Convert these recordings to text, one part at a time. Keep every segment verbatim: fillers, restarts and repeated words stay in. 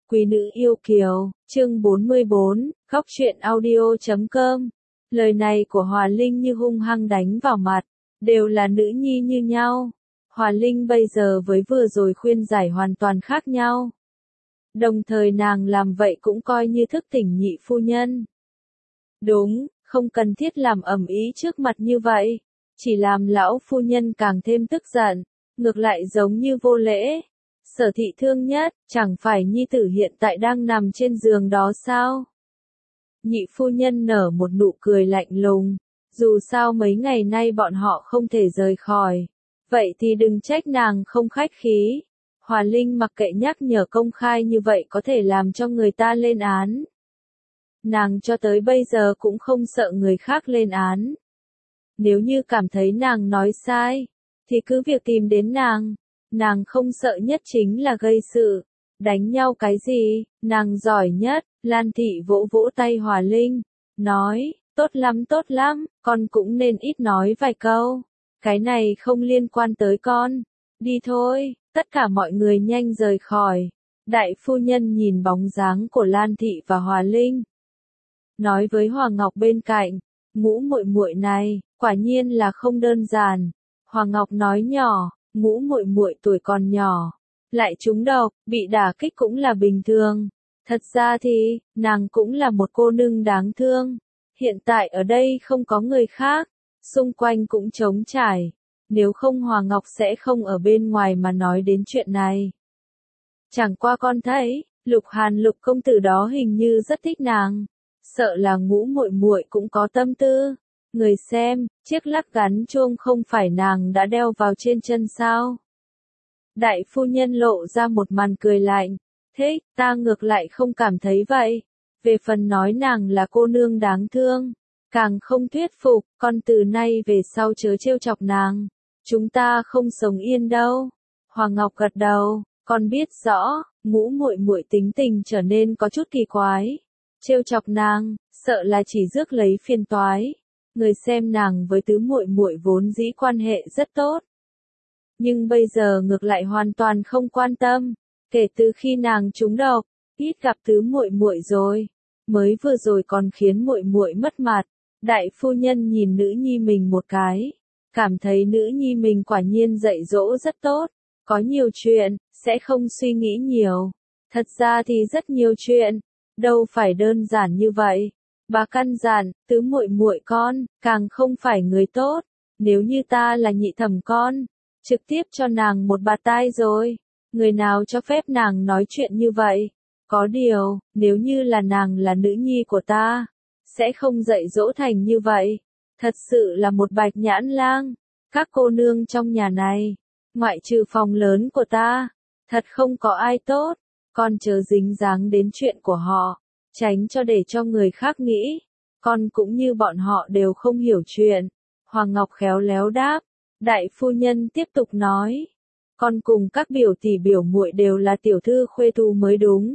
Quý nữ yêu kiều, chương bốn mươi bốn, khóc chuyện audio chấm com. Lời này của Hòa Linh như hung hăng đánh vào mặt, đều là nữ nhi như nhau. Hòa Linh bây giờ với vừa rồi khuyên giải hoàn toàn khác nhau. Đồng thời nàng làm vậy cũng coi như thức tỉnh nhị phu nhân. Đúng, không cần thiết làm ầm ĩ trước mặt như vậy, chỉ làm lão phu nhân càng thêm tức giận, ngược lại giống như vô lễ. Sở thị thương nhất, chẳng phải nhi tử hiện tại đang nằm trên giường đó sao? Nhị phu nhân nở một nụ cười lạnh lùng, dù sao mấy ngày nay bọn họ không thể rời khỏi, vậy thì đừng trách nàng không khách khí. Hòa Linh mặc kệ nhắc nhở công khai như vậy có thể làm cho người ta lên án. Nàng cho tới bây giờ cũng không sợ người khác lên án. Nếu như cảm thấy nàng nói sai, thì cứ việc tìm đến nàng. Nàng không sợ nhất chính là gây sự, đánh nhau cái gì, nàng giỏi nhất. Lan thị vỗ vỗ tay Hòa Linh, nói, tốt lắm tốt lắm, con cũng nên ít nói vài câu, cái này không liên quan tới con, đi thôi. Tất cả mọi người nhanh rời khỏi. Đại phu nhân nhìn bóng dáng của Lan thị và Hòa Linh, nói với Hòa Ngọc bên cạnh, ngũ muội muội này, quả nhiên là không đơn giản. Hòa Ngọc nói nhỏ, ngũ muội muội tuổi còn nhỏ, lại trúng độc, bị đả kích cũng là bình thường. Thật ra thì, nàng cũng là một cô nương đáng thương. Hiện tại ở đây không có người khác, xung quanh cũng trống trải. Nếu không Hòa Ngọc sẽ không ở bên ngoài mà nói đến chuyện này. Chẳng qua con thấy, Lục Hàn Lục công tử đó hình như rất thích nàng. Sợ là ngũ muội muội cũng có tâm tư. Người xem, chiếc lắc gắn chuông không phải nàng đã đeo vào trên chân sao? Đại phu nhân lộ ra một màn cười lạnh. Thế, ta ngược lại không cảm thấy vậy. Về phần nói nàng là cô nương đáng thương, càng không thuyết phục, con từ nay về sau chớ trêu chọc nàng. Chúng ta không sống yên đâu. Hoàng Ngọc gật đầu, con biết rõ, ngũ muội muội tính tình trở nên có chút kỳ quái. Trêu chọc nàng, sợ là chỉ rước lấy phiền toái. Người xem nàng với tứ muội muội vốn dĩ quan hệ rất tốt, nhưng bây giờ ngược lại hoàn toàn không quan tâm. Kể từ khi nàng trúng độc, ít gặp tứ muội muội rồi, mới vừa rồi còn khiến muội muội mất mặt. Đại phu nhân nhìn nữ nhi mình một cái, cảm thấy nữ nhi mình quả nhiên dạy dỗ rất tốt, có nhiều chuyện, sẽ không suy nghĩ nhiều. Thật ra thì rất nhiều chuyện, đâu phải đơn giản như vậy. Bà căn dặn, tứ muội muội con, càng không phải người tốt. Nếu như ta là nhị thẩm con, trực tiếp cho nàng một bạt tai rồi. Người nào cho phép nàng nói chuyện như vậy? Có điều, nếu như là nàng là nữ nhi của ta, sẽ không dạy dỗ thành như vậy. Thật sự là một bạch nhãn lang. Các cô nương trong nhà này, ngoại trừ phòng lớn của ta, thật không có ai tốt. Con chớ dính dáng đến chuyện của họ, tránh cho để cho người khác nghĩ con cũng như bọn họ đều không hiểu chuyện. Hoàng Ngọc khéo léo đáp. Đại phu nhân tiếp tục nói, con cùng các biểu tỷ biểu muội đều là tiểu thư khuê tú mới đúng.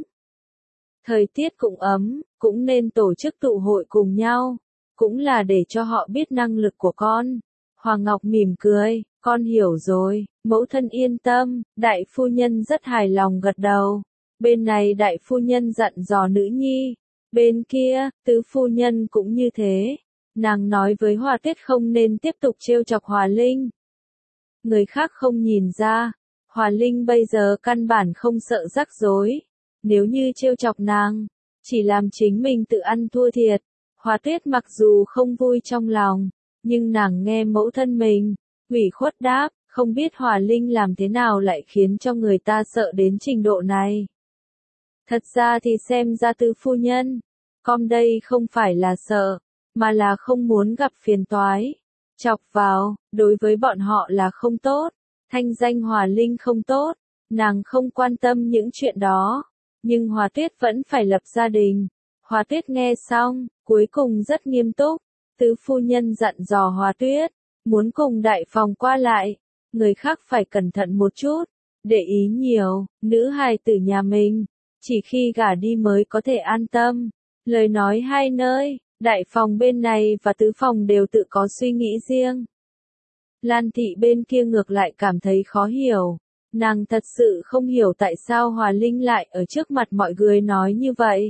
Thời tiết cũng ấm, cũng nên tổ chức tụ hội cùng nhau, cũng là để cho họ biết năng lực của con. Hoàng Ngọc mỉm cười, con hiểu rồi, mẫu thân yên tâm. Đại phu nhân rất hài lòng gật đầu. Bên này đại phu nhân dặn dò nữ nhi, bên kia, tứ phu nhân cũng như thế. Nàng nói với Hòa Tuyết không nên tiếp tục trêu chọc Hòa Linh. Người khác không nhìn ra, Hòa Linh bây giờ căn bản không sợ rắc rối. Nếu như trêu chọc nàng, chỉ làm chính mình tự ăn thua thiệt. Hòa Tuyết mặc dù không vui trong lòng, nhưng nàng nghe mẫu thân mình, ủy khuất đáp, không biết Hòa Linh làm thế nào lại khiến cho người ta sợ đến trình độ này. Thật ra thì xem ra tứ phu nhân, con đây không phải là sợ, mà là không muốn gặp phiền toái. Chọc vào, đối với bọn họ là không tốt. Thanh danh Hòa Linh không tốt, nàng không quan tâm những chuyện đó. Nhưng Hòa Tuyết vẫn phải lập gia đình. Hòa Tuyết nghe xong, cuối cùng rất nghiêm túc. Tứ phu nhân dặn dò Hòa Tuyết, muốn cùng đại phòng qua lại, người khác phải cẩn thận một chút, để ý nhiều, nữ hài tử nhà mình, chỉ khi gả đi mới có thể an tâm. Lời nói hai nơi, đại phòng bên này và tứ phòng đều tự có suy nghĩ riêng. Lan thị bên kia ngược lại cảm thấy khó hiểu. Nàng thật sự không hiểu tại sao Hòa Linh lại ở trước mặt mọi người nói như vậy.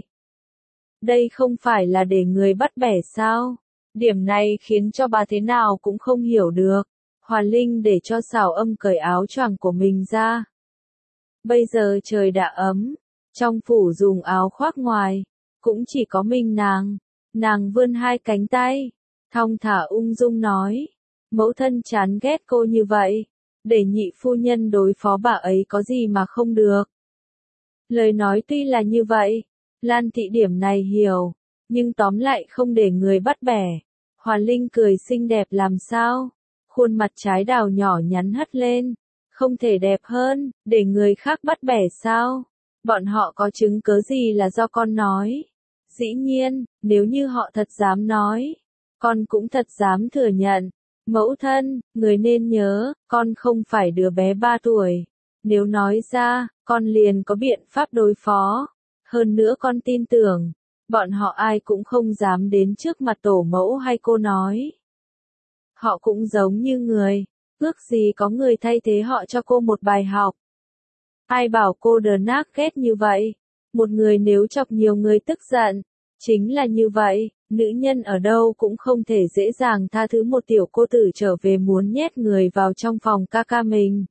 Đây không phải là để người bắt bẻ sao? Điểm này khiến cho bà thế nào cũng không hiểu được. Hòa Linh để cho Sảo Âm cởi áo choàng của mình ra. Bây giờ trời đã ấm, trong phủ dùng áo khoác ngoài, cũng chỉ có mình nàng. Nàng vươn hai cánh tay, thong thả ung dung nói, mẫu thân chán ghét cô như vậy, để nhị phu nhân đối phó bà ấy có gì mà không được. Lời nói tuy là như vậy, Lan Thị điểm này hiểu, nhưng tóm lại không để người bắt bẻ. Hòa Linh cười xinh đẹp làm sao, khuôn mặt trái đào nhỏ nhắn hất lên, không thể đẹp hơn, để người khác bắt bẻ sao? Bọn họ có chứng cớ gì là do con nói? Dĩ nhiên, nếu như họ thật dám nói, con cũng thật dám thừa nhận. Mẫu thân, người nên nhớ, con không phải đứa bé ba tuổi. Nếu nói ra, con liền có biện pháp đối phó. Hơn nữa con tin tưởng, bọn họ ai cũng không dám đến trước mặt tổ mẫu hay cô nói. Họ cũng giống như người, ước gì có người thay thế họ cho cô một bài học. Ai bảo cô đờ nác ghét như vậy? Một người nếu chọc nhiều người tức giận, chính là như vậy, nữ nhân ở đâu cũng không thể dễ dàng tha thứ một tiểu cô tử trở về muốn nhét người vào trong phòng ca ca mình.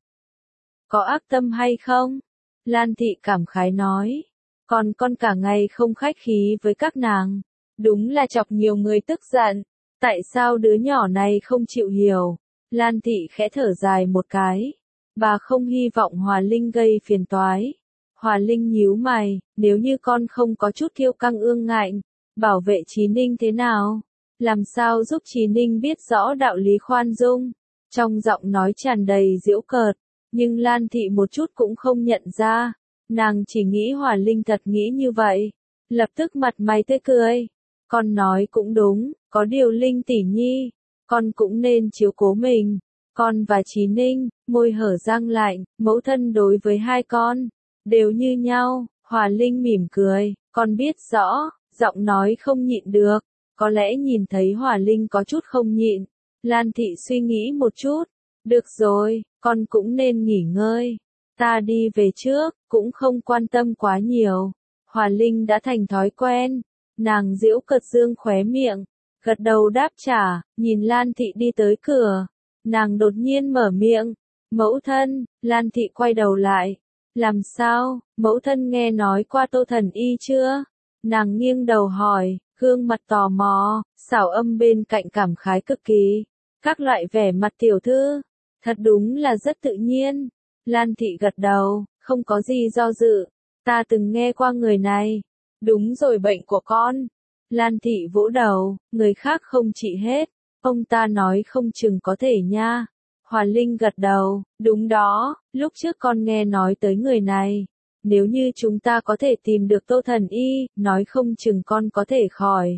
Có ác tâm hay không? Lan Thị cảm khái nói. Còn con cả ngày không khách khí với các nàng. Đúng là chọc nhiều người tức giận. Tại sao đứa nhỏ này không chịu hiểu? Lan Thị khẽ thở dài một cái. Bà không hy vọng Hòa Linh gây phiền toái. Hòa Linh nhíu mày, nếu như con không có chút kiêu căng ương ngạnh, bảo vệ Chí Ninh thế nào? Làm sao giúp Chí Ninh biết rõ đạo lý khoan dung? Trong giọng nói tràn đầy giễu cợt, nhưng Lan Thị một chút cũng không nhận ra. Nàng chỉ nghĩ Hòa Linh thật nghĩ như vậy. Lập tức mặt mày tươi cười. Con nói cũng đúng, có điều Linh tỷ nhi, con cũng nên chiếu cố mình. Con và Chí Ninh, môi hở răng lạnh, mẫu thân đối với hai con, đều như nhau. Hòa Linh mỉm cười, con biết rõ, giọng nói không nhịn được. Có lẽ nhìn thấy Hòa Linh có chút không nhịn. Lan Thị suy nghĩ một chút. Được rồi, con cũng nên nghỉ ngơi. Ta đi về trước, cũng không quan tâm quá nhiều. Hòa Linh đã thành thói quen. Nàng giễu cợt dương khóe miệng, gật đầu đáp trả, nhìn Lan Thị đi tới cửa. Nàng đột nhiên mở miệng. Mẫu thân, Lan Thị quay đầu lại. Làm sao, mẫu thân nghe nói qua Tô Thần Y chưa? Nàng nghiêng đầu hỏi, gương mặt tò mò, Sảo Âm bên cạnh cảm khái cực kỳ. Các loại vẻ mặt tiểu thư, thật đúng là rất tự nhiên. Lan Thị gật đầu, không có gì do dự. Ta từng nghe qua người này. Đúng rồi, bệnh của con. Lan Thị vỗ đầu, người khác không trị hết. Ông ta nói không chừng có thể nha. Hòa Linh gật đầu, đúng đó, lúc trước con nghe nói tới người này. Nếu như chúng ta có thể tìm được Tô Thần Y, nói không chừng con có thể khỏi.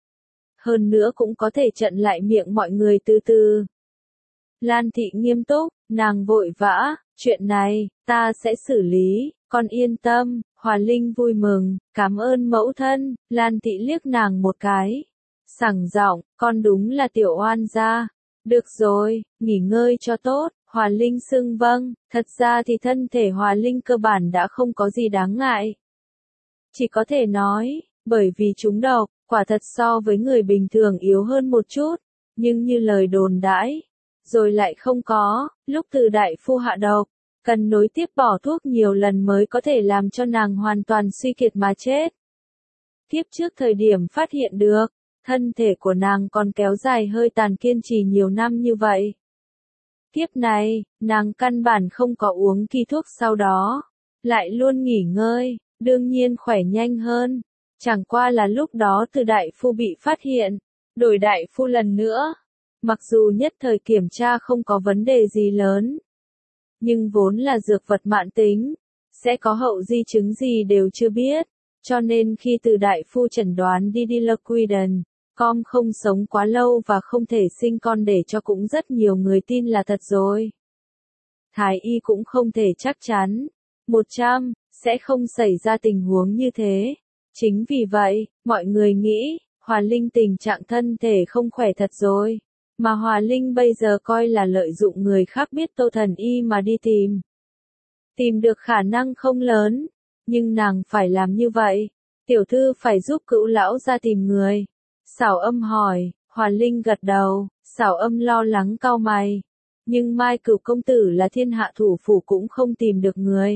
Hơn nữa cũng có thể chặn lại miệng mọi người từ từ. Lan Thị nghiêm túc, nàng vội vã, chuyện này, ta sẽ xử lý, con yên tâm. Hòa Linh vui mừng, cảm ơn mẫu thân. Lan Thị liếc nàng một cái. Sảng giọng, con đúng là tiểu oan gia. Được rồi, nghỉ ngơi cho tốt. Hòa Linh xưng vâng, thật ra thì thân thể Hòa Linh cơ bản đã không có gì đáng ngại. Chỉ có thể nói, bởi vì chúng độc, quả thật so với người bình thường yếu hơn một chút, nhưng như lời đồn đãi, rồi lại không có, lúc từ đại phu hạ độc, cần nối tiếp bỏ thuốc nhiều lần mới có thể làm cho nàng hoàn toàn suy kiệt mà chết. Tiếp trước thời điểm phát hiện được, thân thể của nàng còn kéo dài hơi tàn kiên trì nhiều năm như vậy. Tiếp này, nàng căn bản không có uống kỳ thuốc sau đó, lại luôn nghỉ ngơi, đương nhiên khỏe nhanh hơn. Chẳng qua là lúc đó từ đại phu bị phát hiện, đổi đại phu lần nữa. Mặc dù nhất thời kiểm tra không có vấn đề gì lớn, nhưng vốn là dược vật mãn tính, sẽ có hậu di chứng gì đều chưa biết, cho nên khi từ đại phu chẩn đoán Didiloquiden, com không sống quá lâu và không thể sinh con để cho cũng rất nhiều người tin là thật rồi. Thái y cũng không thể chắc chắn, một trăm, sẽ không xảy ra tình huống như thế. Chính vì vậy, mọi người nghĩ, Hòa Linh tình trạng thân thể không khỏe thật rồi. Mà Hòa Linh bây giờ coi là lợi dụng người khác biết Tô Thần Y mà đi tìm. tìm được khả năng không lớn, nhưng nàng phải làm như vậy. Tiểu thư phải giúp Cữu lão ra tìm người. Sảo Âm hỏi, Hòa Linh gật đầu, Sảo Âm lo lắng cau mày. Nhưng Mai Cửu công tử là thiên hạ thủ phủ cũng không tìm được người.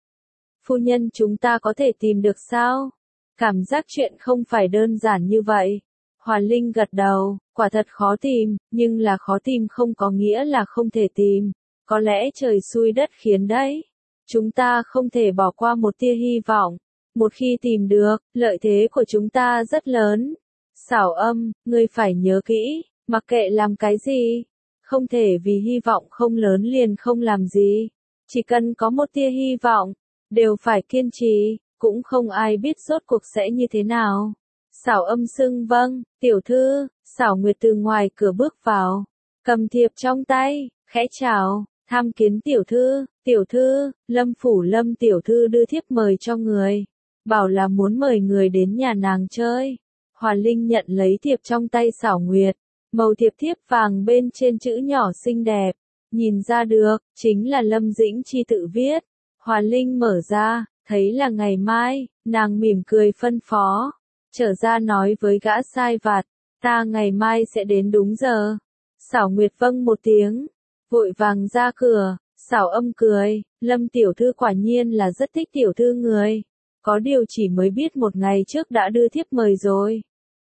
Phu nhân chúng ta có thể tìm được sao? Cảm giác chuyện không phải đơn giản như vậy. Hòa Linh gật đầu, quả thật khó tìm, nhưng là khó tìm không có nghĩa là không thể tìm. Có lẽ trời xui đất khiến đấy. Chúng ta không thể bỏ qua một tia hy vọng. Một khi tìm được, lợi thế của chúng ta rất lớn. Sảo Âm, ngươi phải nhớ kỹ, mặc kệ làm cái gì, không thể vì hy vọng không lớn liền không làm gì. Chỉ cần có một tia hy vọng, đều phải kiên trì, cũng không ai biết rốt cuộc sẽ như thế nào. Sảo Âm xưng vâng, tiểu thư. Sảo Nguyệt từ ngoài cửa bước vào, cầm thiệp trong tay, khẽ chào, tham kiến tiểu thư. Tiểu thư, Lâm phủ Lâm tiểu thư đưa thiếp mời cho người, bảo là muốn mời người đến nhà nàng chơi. Hòa Linh nhận lấy thiệp trong tay Sảo Nguyệt, màu thiệp thiếp vàng bên trên chữ nhỏ xinh đẹp, nhìn ra được, chính là Lâm Dĩnh Chi tự viết. Hòa Linh mở ra, thấy là ngày mai, nàng mỉm cười phân phó, trở ra nói với gã sai vặt, ta ngày mai sẽ đến đúng giờ. Sảo Nguyệt vâng một tiếng, vội vàng ra cửa. Sảo Âm cười, Lâm tiểu thư quả nhiên là rất thích tiểu thư người. Có điều chỉ mới biết một ngày trước đã đưa thiếp mời rồi.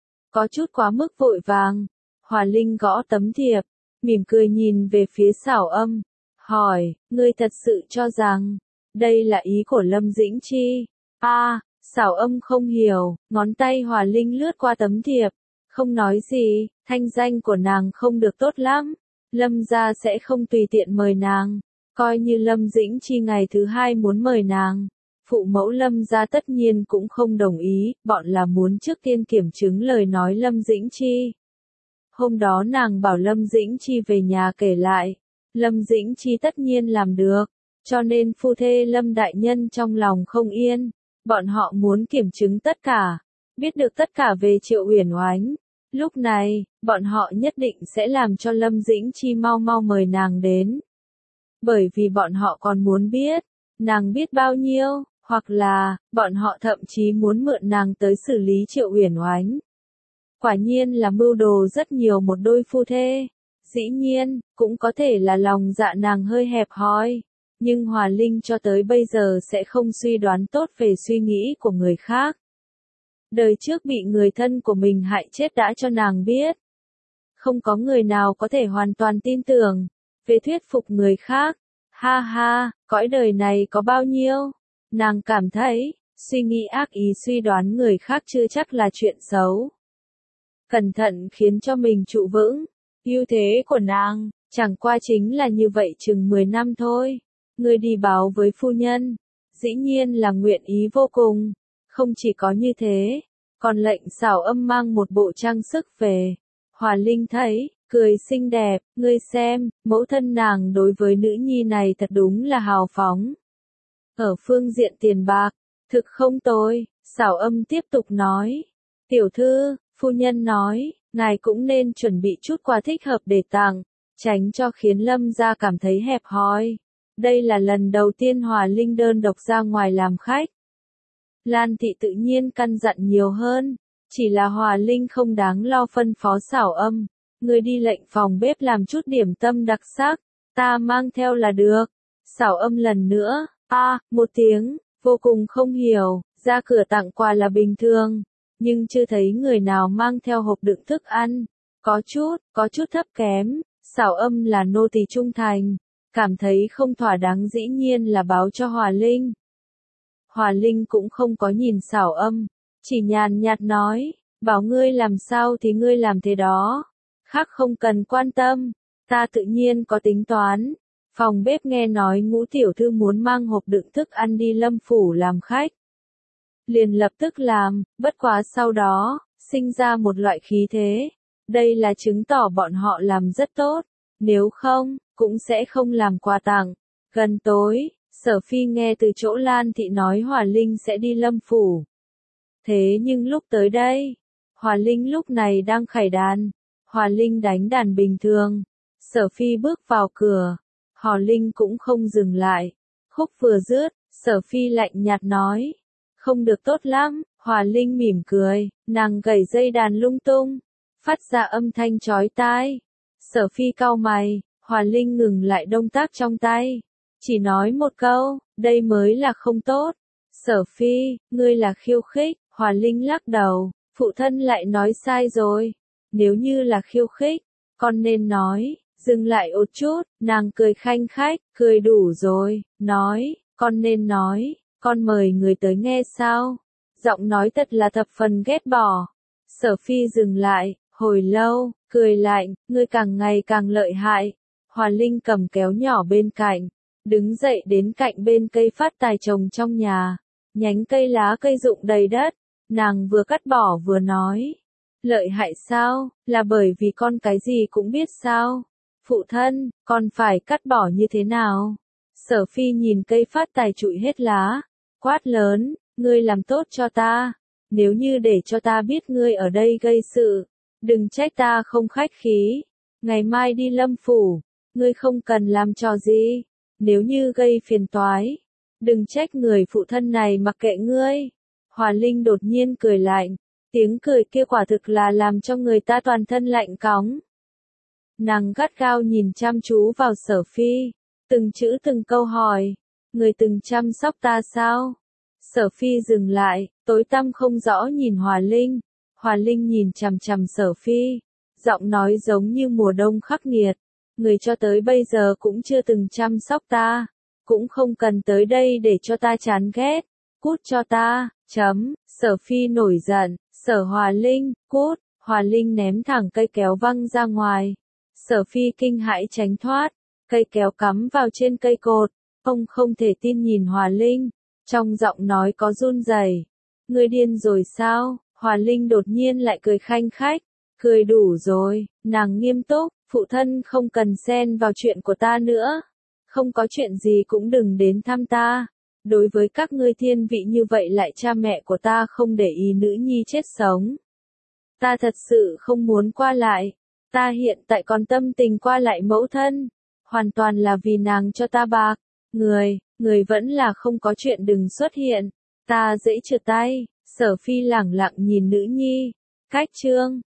Có chút quá mức vội vàng. Hòa Linh gõ tấm thiệp, mỉm cười nhìn về phía Sảo Âm, hỏi, ngươi thật sự cho rằng, đây là ý của Lâm Dĩnh Chi? A, à, Sảo Âm không hiểu, ngón tay Hòa Linh lướt qua tấm thiệp, không nói gì, thanh danh của nàng không được tốt lắm. Lâm gia sẽ không tùy tiện mời nàng. Coi như Lâm Dĩnh Chi ngày thứ hai muốn mời nàng, phụ mẫu Lâm gia tất nhiên cũng không đồng ý, bọn là muốn trước tiên kiểm chứng lời nói Lâm Dĩnh Chi. Hôm đó nàng bảo Lâm Dĩnh Chi về nhà kể lại, Lâm Dĩnh Chi tất nhiên làm được, cho nên phu thê Lâm đại nhân trong lòng không yên, bọn họ muốn kiểm chứng tất cả, biết được tất cả về Triệu Uyển Oánh. Lúc này, bọn họ nhất định sẽ làm cho Lâm Dĩnh Chi mau mau mời nàng đến. Bởi vì bọn họ còn muốn biết, nàng biết bao nhiêu, hoặc là, bọn họ thậm chí muốn mượn nàng tới xử lý Triệu Uyển Oánh. Quả nhiên là mưu đồ rất nhiều một đôi phu thê. Dĩ nhiên, cũng có thể là lòng dạ nàng hơi hẹp hòi. Nhưng Hòa Linh cho tới bây giờ sẽ không suy đoán tốt về suy nghĩ của người khác. Đời trước bị người thân của mình hại chết đã cho nàng biết. Không có người nào có thể hoàn toàn tin tưởng về thuyết phục người khác. Ha ha, cõi đời này có bao nhiêu? Nàng cảm thấy, suy nghĩ ác ý suy đoán người khác chưa chắc là chuyện xấu. Cẩn thận khiến cho mình trụ vững. Ưu thế của nàng, chẳng qua chính là như vậy chừng mười năm thôi. Người đi báo với phu nhân, dĩ nhiên là nguyện ý vô cùng. Không chỉ có như thế, còn lệnh Sảo Âm mang một bộ trang sức về. Hòa Linh thấy, cười xinh đẹp, ngươi xem, mẫu thân nàng đối với nữ nhi này thật đúng là hào phóng. Ở phương diện tiền bạc, thực không tồi. Sảo Âm tiếp tục nói, tiểu thư, phu nhân nói, ngài cũng nên chuẩn bị chút quà thích hợp để tặng, tránh cho khiến Lâm gia cảm thấy hẹp hòi. Đây là lần đầu tiên Hòa Linh đơn độc ra ngoài làm khách. Lan thị tự nhiên căn dặn nhiều hơn, chỉ là Hòa Linh không đáng lo phân phó Sảo Âm, người đi lệnh phòng bếp làm chút điểm tâm đặc sắc, ta mang theo là được. Sảo Âm lần nữa, a, à, một tiếng, vô cùng không hiểu, ra cửa tặng quà là bình thường, nhưng chưa thấy người nào mang theo hộp đựng thức ăn, có chút, có chút thấp kém. Sảo Âm là nô tỳ trung thành, cảm thấy không thỏa đáng dĩ nhiên là báo cho Hòa Linh. Hòa Linh cũng không có nhìn Sảo Âm, chỉ nhàn nhạt nói, bảo ngươi làm sao thì ngươi làm thế đó, khác không cần quan tâm, ta tự nhiên có tính toán. Phòng bếp nghe nói Ngũ tiểu thư muốn mang hộp đựng thức ăn đi Lâm phủ làm khách, liền lập tức làm, bất quá sau đó, sinh ra một loại khí thế, đây là chứng tỏ bọn họ làm rất tốt, nếu không, cũng sẽ không làm quà tặng. Gần tối, Sở Phi nghe từ chỗ Lan thị nói Hòa Linh sẽ đi Lâm phủ. Thế nhưng lúc tới đây, Hòa Linh lúc này đang khải đàn, Hòa Linh đánh đàn bình thường. Sở Phi bước vào cửa, Hòa Linh cũng không dừng lại, Khúc vừa dứt, Sở Phi lạnh nhạt nói. Không được tốt lắm, Hòa Linh mỉm cười, nàng gảy dây đàn lung tung, phát ra âm thanh chói tai. Sở Phi cau mày, Hòa Linh ngừng lại động tác trong tay. Chỉ nói một câu, đây mới là không tốt. Sở Phi, ngươi là khiêu khích, Hòa Linh lắc đầu, phụ thân lại nói sai rồi. Nếu như là khiêu khích, con nên nói, dừng lại một chút, nàng cười khanh khách, cười đủ rồi, nói, con nên nói, con mời người tới nghe sao? Giọng nói thật là thập phần ghét bỏ. Sở Phi dừng lại, hồi lâu, cười lạnh, ngươi càng ngày càng lợi hại. Hòa Linh cầm kéo nhỏ bên cạnh, đứng dậy đến cạnh bên cây phát tài trồng trong nhà. Nhánh cây lá cây rụng đầy đất, nàng vừa cắt bỏ vừa nói. Lợi hại sao, là bởi vì con cái gì cũng biết sao? Phụ thân, con phải cắt bỏ như thế nào? Sở Phi nhìn cây phát tài trụi hết lá, quát lớn, ngươi làm tốt cho ta. Nếu như để cho ta biết ngươi ở đây gây sự, đừng trách ta không khách khí. Ngày mai đi Lâm Phủ, ngươi không cần làm trò gì. Nếu như gây phiền toái, đừng trách người phụ thân này mặc kệ ngươi. Hòa Linh đột nhiên cười lạnh, tiếng cười kia quả thực là làm cho người ta toàn thân lạnh cóng. Nàng gắt gao nhìn chăm chú vào Sở Phi, từng chữ từng câu hỏi, người từng chăm sóc ta sao? Sở Phi dừng lại, tối tăm không rõ nhìn Hòa Linh. Hòa Linh nhìn chằm chằm Sở Phi, giọng nói giống như mùa đông khắc nghiệt. Người cho tới bây giờ cũng chưa từng chăm sóc ta, cũng không cần tới đây để cho ta chán ghét. Cút cho ta, chấm, Sở Phi nổi giận, Sở Hòa Linh, cút, Hòa Linh ném thẳng cây kéo văng ra ngoài. Sở Phi kinh hãi tránh thoát, cây kéo cắm vào trên cây cột, ông không thể tin nhìn Hòa Linh, trong giọng nói có run rẩy. Ngươi điên rồi sao? Hòa Linh đột nhiên lại cười khanh khách, cười đủ rồi, nàng nghiêm túc, phụ thân không cần xen vào chuyện của ta nữa, không có chuyện gì cũng đừng đến thăm ta. Đối với các ngươi thiên vị như vậy lại cha mẹ của ta không để ý nữ nhi chết sống. Ta thật sự không muốn qua lại, ta hiện tại còn tâm tình qua lại mẫu thân, hoàn toàn là vì nàng cho ta bạc. Người, người vẫn là không có chuyện đừng xuất hiện, ta dễ trượt tay. Sở Phi lẳng lặng nhìn nữ nhi. Cách chương